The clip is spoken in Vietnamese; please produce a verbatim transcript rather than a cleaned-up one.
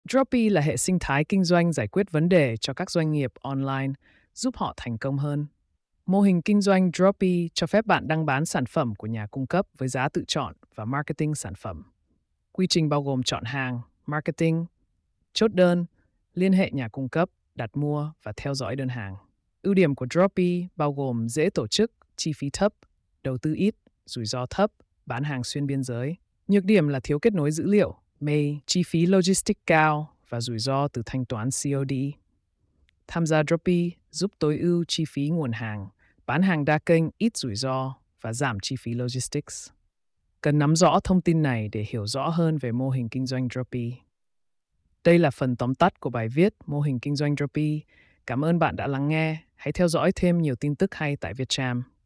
Droppy là hệ sinh thái kinh doanh giải quyết vấn đề cho các doanh nghiệp online, giúp họ thành công hơn. Mô hình kinh doanh Droppy cho phép bạn đăng bán sản phẩm của nhà cung cấp với giá tự chọn và marketing sản phẩm. Quy trình bao gồm chọn hàng, marketing, chốt đơn, liên hệ nhà cung cấp, đặt mua và theo dõi đơn hàng. Ưu điểm của Droppy bao gồm dễ tổ chức, chi phí thấp, đầu tư ít, rủi ro thấp, bán hàng xuyên biên giới. Nhược điểm là thiếu kết nối dữ liệu, May, chi phí logistics cao và rủi ro từ thanh toán xê ô đê. Tham gia Droppy giúp tối ưu chi phí nguồn hàng, bán hàng đa kênh ít rủi ro và giảm chi phí logistics. Cần nắm rõ thông tin này để hiểu rõ hơn về mô hình kinh doanh Droppy. Đây là phần tóm tắt của bài viết Mô hình kinh doanh Droppy. Cảm ơn bạn đã lắng nghe. Hãy theo dõi thêm nhiều tin tức hay tại Vietcham.